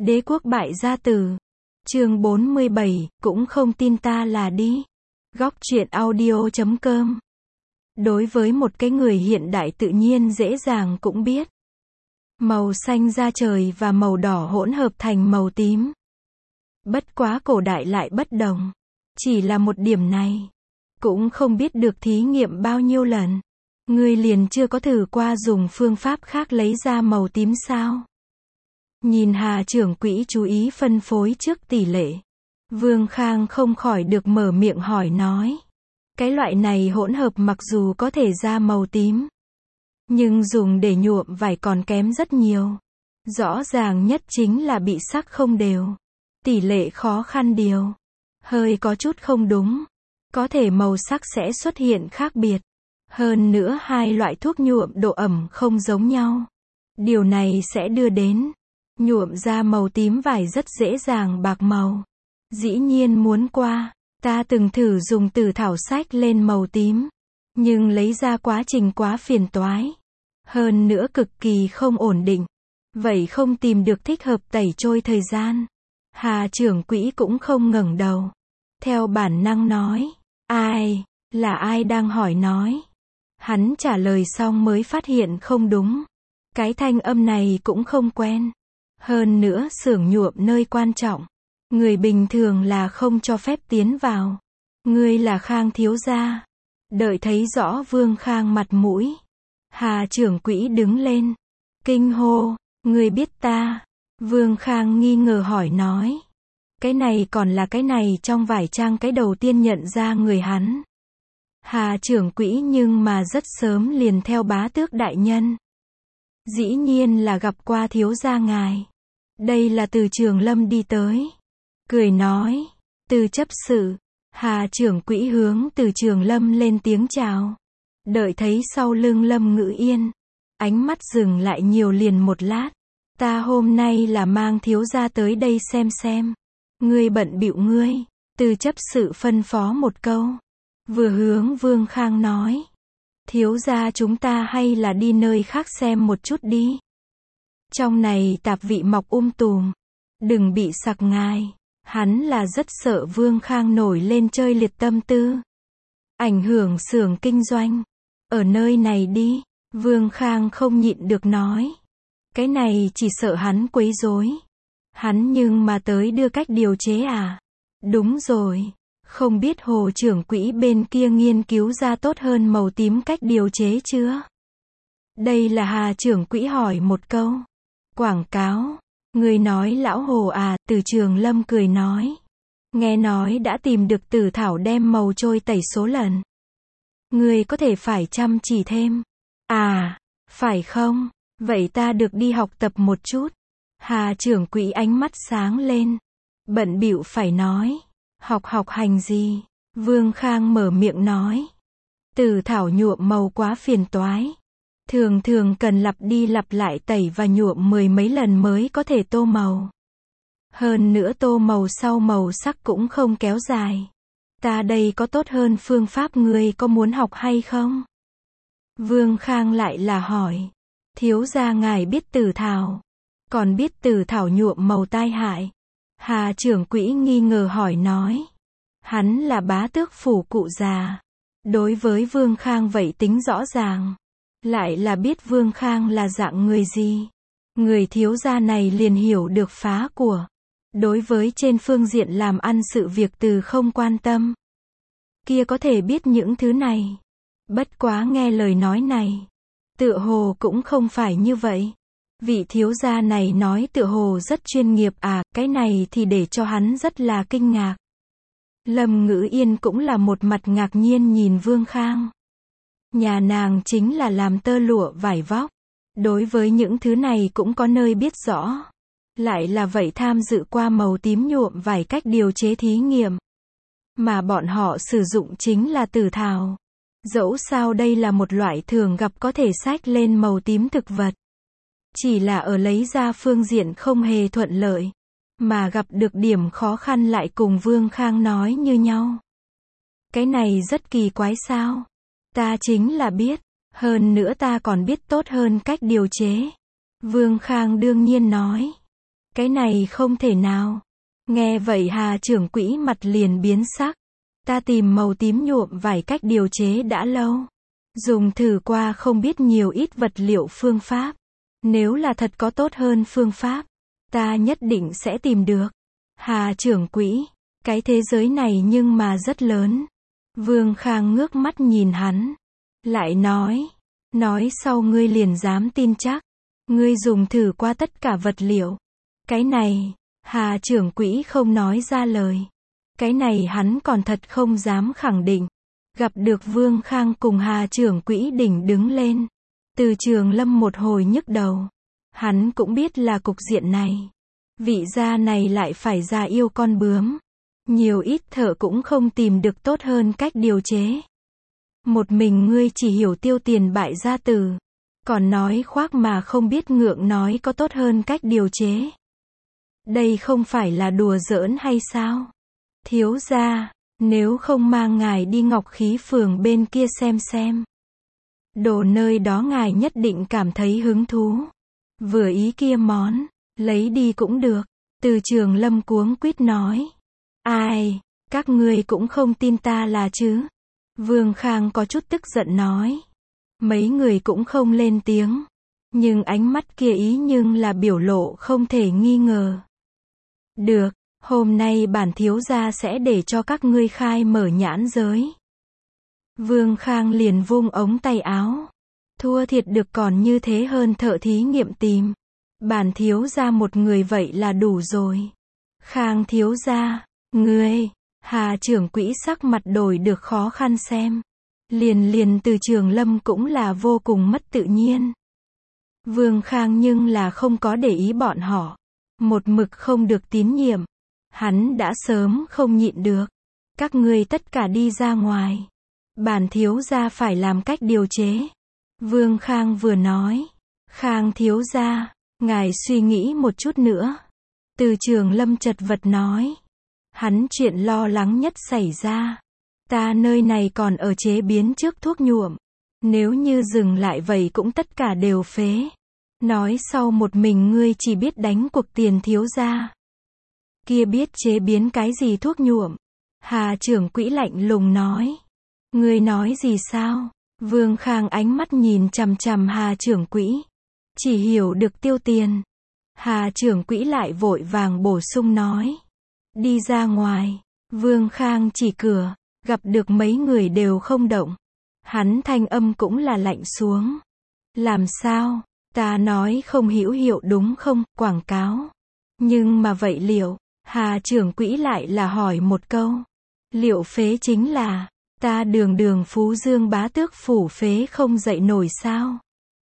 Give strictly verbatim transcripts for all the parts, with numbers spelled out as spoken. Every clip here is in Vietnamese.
Đế quốc bại gia tử. Chương bốn mươi bảy, cũng không tin ta là đi. Góc truyện audio chấm com. Đối với một cái người hiện đại tự nhiên dễ dàng cũng biết. Màu xanh da trời và màu đỏ hỗn hợp thành màu tím. Bất quá cổ đại lại bất đồng. Chỉ là một điểm này. Cũng không biết được thí nghiệm bao nhiêu lần. Ngươi liền chưa có thử qua dùng phương pháp khác lấy ra màu tím sao? Nhìn Hà trưởng quỹ chú ý phân phối trước tỷ lệ. Vương Khang không khỏi được mở miệng hỏi nói. Cái loại này hỗn hợp mặc dù có thể ra màu tím. Nhưng dùng để nhuộm vải còn kém rất nhiều. Rõ ràng nhất chính là bị sắc không đều. Tỷ lệ khó khăn điều. Hơi có chút không đúng. Có thể màu sắc sẽ xuất hiện khác biệt. Hơn nữa hai loại thuốc nhuộm độ ẩm không giống nhau. Điều này sẽ đưa đến nhuộm ra màu tím vải rất dễ dàng bạc màu. Dĩ nhiên muốn qua, ta từng thử dùng tử thảo sách lên màu tím. Nhưng lấy ra quá trình quá phiền toái. Hơn nữa cực kỳ không ổn định. Vậy không tìm được thích hợp tẩy trôi thời gian. Hà trưởng quỹ cũng không ngẩng đầu. Theo bản năng nói, ai, là ai đang hỏi nói. Hắn trả lời xong mới phát hiện không đúng. Cái thanh âm này cũng không quen. Hơn nữa xưởng nhuộm nơi quan trọng. Người bình thường là không cho phép tiến vào. Ngươi là Khang thiếu gia. Đợi thấy rõ Vương Khang mặt mũi. Hà trưởng quỹ đứng lên. Kinh hô, ngươi biết ta. Vương Khang nghi ngờ hỏi nói. Cái này còn là cái này trong vải trang cái đầu tiên nhận ra người hắn. Hà trưởng quỹ nhưng mà rất sớm liền theo bá tước đại nhân. Dĩ nhiên là gặp qua thiếu gia ngài. Đây là từ Trường Lâm đi tới. Cười nói, từ chấp sự. Hà trưởng quỹ hướng từ Trường Lâm lên tiếng chào. Đợi thấy sau lưng Lâm Ngữ Yên. Ánh mắt dừng lại nhiều liền một lát. Ta hôm nay là mang thiếu gia tới đây xem xem. Ngươi bận bịu ngươi. Từ chấp sự phân phó một câu. Vừa hướng Vương Khang nói. Thiếu gia chúng ta hay là đi nơi khác xem một chút đi. Trong này tạp vị mọc um tùm. Đừng bị sặc ngài. Hắn là rất sợ Vương Khang nổi lên chơi liệt tâm tư. Ảnh hưởng xưởng kinh doanh. Ở nơi này đi. Vương Khang không nhịn được nói. Cái này chỉ sợ hắn quấy rối. Hắn nhưng mà tới đưa cách điều chế à? Đúng rồi. Không biết hồ trưởng quỹ bên kia nghiên cứu ra tốt hơn màu tím cách điều chế chưa? Đây là Hà trưởng quỹ hỏi một câu. Quảng cáo. Người nói lão hồ à, từ Trường Lâm cười nói. Nghe nói đã tìm được tử thảo đem màu trôi tẩy số lần. Người có thể phải chăm chỉ thêm. À, phải không? Vậy ta được đi học tập một chút. Hà trưởng quỹ ánh mắt sáng lên. Bận bịu phải nói. Học học hành gì? Vương Khang mở miệng nói. Tử thảo nhuộm màu quá phiền toái. Thường thường cần lặp đi lặp lại tẩy và nhuộm mười mấy lần mới có thể tô màu. Hơn nữa tô màu sau màu sắc cũng không kéo dài. Ta đây có tốt hơn phương pháp ngươi có muốn học hay không? Vương Khang lại là hỏi. Thiếu gia ngài biết tử thảo. Còn biết tử thảo nhuộm màu tai hại. Hà trưởng quỹ nghi ngờ hỏi nói. Hắn là bá tước phủ cụ già. Đối với Vương Khang vậy tính rõ ràng. Lại là biết Vương Khang là dạng người gì. Người thiếu gia này liền hiểu được phá của. Đối với trên phương diện làm ăn sự việc từ không quan tâm. Kia có thể biết những thứ này. Bất quá nghe lời nói này. Tựa hồ cũng không phải như vậy. Vị thiếu gia này nói tựa hồ rất chuyên nghiệp à, cái này thì để cho hắn rất là kinh ngạc. Lâm Ngữ Yên cũng là một mặt ngạc nhiên nhìn Vương Khang. Nhà nàng chính là làm tơ lụa vải vóc. Đối với những thứ này cũng có nơi biết rõ. Lại là vậy tham dự qua màu tím nhuộm vải cách điều chế thí nghiệm. Mà bọn họ sử dụng chính là tử thảo. Dẫu sao đây là một loại thường gặp có thể xách lên màu tím thực vật. Chỉ là ở lấy ra phương diện không hề thuận lợi. Mà gặp được điểm khó khăn lại cùng Vương Khang nói như nhau. Cái này rất kỳ quái sao? Ta chính là biết. Hơn nữa ta còn biết tốt hơn cách điều chế. Vương Khang đương nhiên nói. Cái này không thể nào. Nghe vậy Hà trưởng quỹ mặt liền biến sắc. Ta tìm màu tím nhuộm vải cách điều chế đã lâu. Dùng thử qua không biết nhiều ít vật liệu phương pháp. Nếu là thật có tốt hơn phương pháp, ta nhất định sẽ tìm được. Hà trưởng quỹ, cái thế giới này nhưng mà rất lớn. Vương Khang ngước mắt nhìn hắn. Lại nói, nói sau ngươi liền dám tin chắc. Ngươi dùng thử qua tất cả vật liệu. Cái này, Hà trưởng quỹ không nói ra lời. Cái này hắn còn thật không dám khẳng định. Gặp được Vương Khang cùng Hà trưởng quỹ đỉnh đứng lên. Từ Trường Lâm một hồi nhức đầu. Hắn cũng biết là cục diện này. Vị gia này lại phải ra yêu con bướm. Nhiều ít thợ cũng không tìm được tốt hơn cách điều chế. Một mình ngươi chỉ hiểu tiêu tiền bại gia tử. Còn nói khoác mà không biết ngượng nói có tốt hơn cách điều chế. Đây không phải là đùa giỡn hay sao? Thiếu gia, nếu không mang ngài đi Ngọc Khí phường bên kia xem xem. Đồ nơi đó ngài nhất định cảm thấy hứng thú. Vừa ý kia món, lấy đi cũng được. Từ Trường Lâm cuống quýt nói. Ai, các ngươi cũng không tin ta là chứ? Vương Khang có chút tức giận nói. Mấy người cũng không lên tiếng. Nhưng ánh mắt kia ý nhưng là biểu lộ không thể nghi ngờ. Được, hôm nay bản thiếu gia sẽ để cho các ngươi khai mở nhãn giới. Vương Khang liền vung ống tay áo. Thua thiệt được còn như thế hơn thợ thí nghiệm tìm. Bản thiếu gia một người vậy là đủ rồi. Khang thiếu gia, ngươi, Hà trưởng quỹ sắc mặt đổi được khó khăn xem. Liền liền Từ Trường Lâm cũng là vô cùng mất tự nhiên. Vương Khang nhưng là không có để ý bọn họ. Một mực không được tín nhiệm. Hắn đã sớm không nhịn được. Các ngươi tất cả đi ra ngoài. Bản thiếu gia phải làm cách điều chế. Vương Khang vừa nói. Khang thiếu gia, ngài suy nghĩ một chút nữa. Từ Trường Lâm chật vật nói. Hắn chuyện lo lắng nhất xảy ra. Ta nơi này còn ở chế biến trước thuốc nhuộm. Nếu như dừng lại vậy cũng tất cả đều phế. Nói sau một mình ngươi chỉ biết đánh cuộc tiền thiếu gia. Kia biết chế biến cái gì thuốc nhuộm? Hà trưởng quỹ lạnh lùng nói. Ngươi nói gì sao? Vương Khang ánh mắt nhìn chằm chằm Hà trưởng quỹ. Chỉ hiểu được tiêu tiền. Hà trưởng quỹ lại vội vàng bổ sung nói. Đi ra ngoài. Vương Khang chỉ cửa. Gặp được mấy người đều không động. Hắn thanh âm cũng là lạnh xuống. Làm sao? Ta nói không hữu hiệu đúng không? Quảng cáo. Nhưng mà vậy liệu? Hà trưởng quỹ lại là hỏi một câu. Liệu phế chính là, ta đường đường Phú Dương bá tước phủ phế không dậy nổi sao?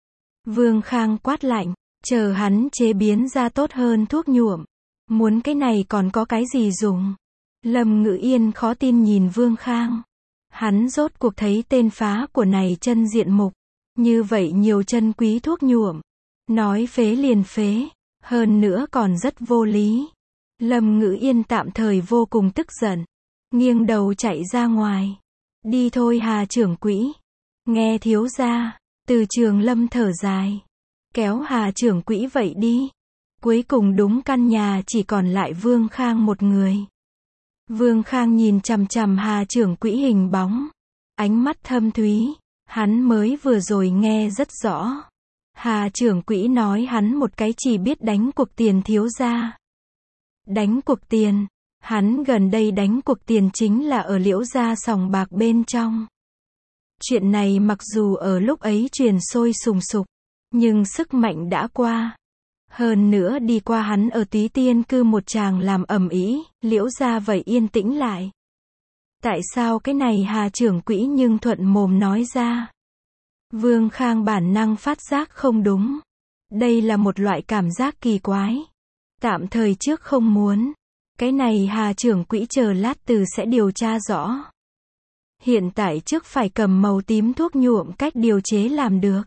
Vương Khang quát lạnh, chờ hắn chế biến ra tốt hơn thuốc nhuộm. Muốn cái này còn có cái gì dùng? Lâm Ngữ Yên khó tin nhìn Vương Khang. Hắn rốt cuộc thấy tên phá của này chân diện mục. Như vậy nhiều chân quý thuốc nhuộm. Nói phế liền phế. Hơn nữa còn rất vô lý. Lâm Ngữ Yên tạm thời vô cùng tức giận. Nghiêng đầu chạy ra ngoài. Đi thôi Hà trưởng quỹ. Nghe thiếu gia. Từ Trường Lâm thở dài. Kéo Hà trưởng quỹ vậy đi. Cuối cùng đúng căn nhà chỉ còn lại Vương Khang một người. Vương Khang nhìn chằm chằm Hà trưởng quỹ hình bóng. Ánh mắt thâm thúy. Hắn mới vừa rồi nghe rất rõ. Hà trưởng quỹ nói hắn một cái chỉ biết đánh cuộc tiền thiếu gia. Đánh cuộc tiền. Hắn gần đây đánh cuộc tiền chính là ở Liễu gia sòng bạc bên trong. Chuyện này mặc dù ở lúc ấy truyền sôi sùng sục. Nhưng sức mạnh đã qua. Hơn nữa đi qua hắn ở Túy Tiên cư một chàng làm ầm ĩ, Liễu gia vậy yên tĩnh lại. Tại sao cái này Hà trưởng quỹ nhưng thuận mồm nói ra? Vương Khang bản năng phát giác không đúng. Đây là một loại cảm giác kỳ quái. Tạm thời trước không muốn. Cái này Hà trưởng quỹ chờ lát từ sẽ điều tra rõ. Hiện tại trước phải cầm màu tím thuốc nhuộm cách điều chế làm được.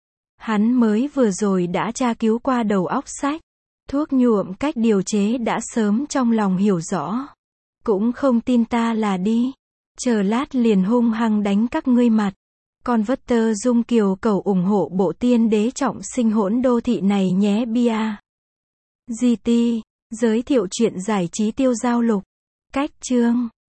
Hắn mới vừa rồi đã tra cứu qua đầu óc sách. Thuốc nhuộm cách điều chế đã sớm trong lòng hiểu rõ. Cũng không tin ta là đi. Chờ lát liền hung hăng đánh các ngươi mặt. Con vất tơ dung kiều cầu ủng hộ bộ tiên đế trọng sinh hỗn đô thị này nhé bia. giê tê, giới thiệu chuyện giải trí tiêu giao lục. Cách chương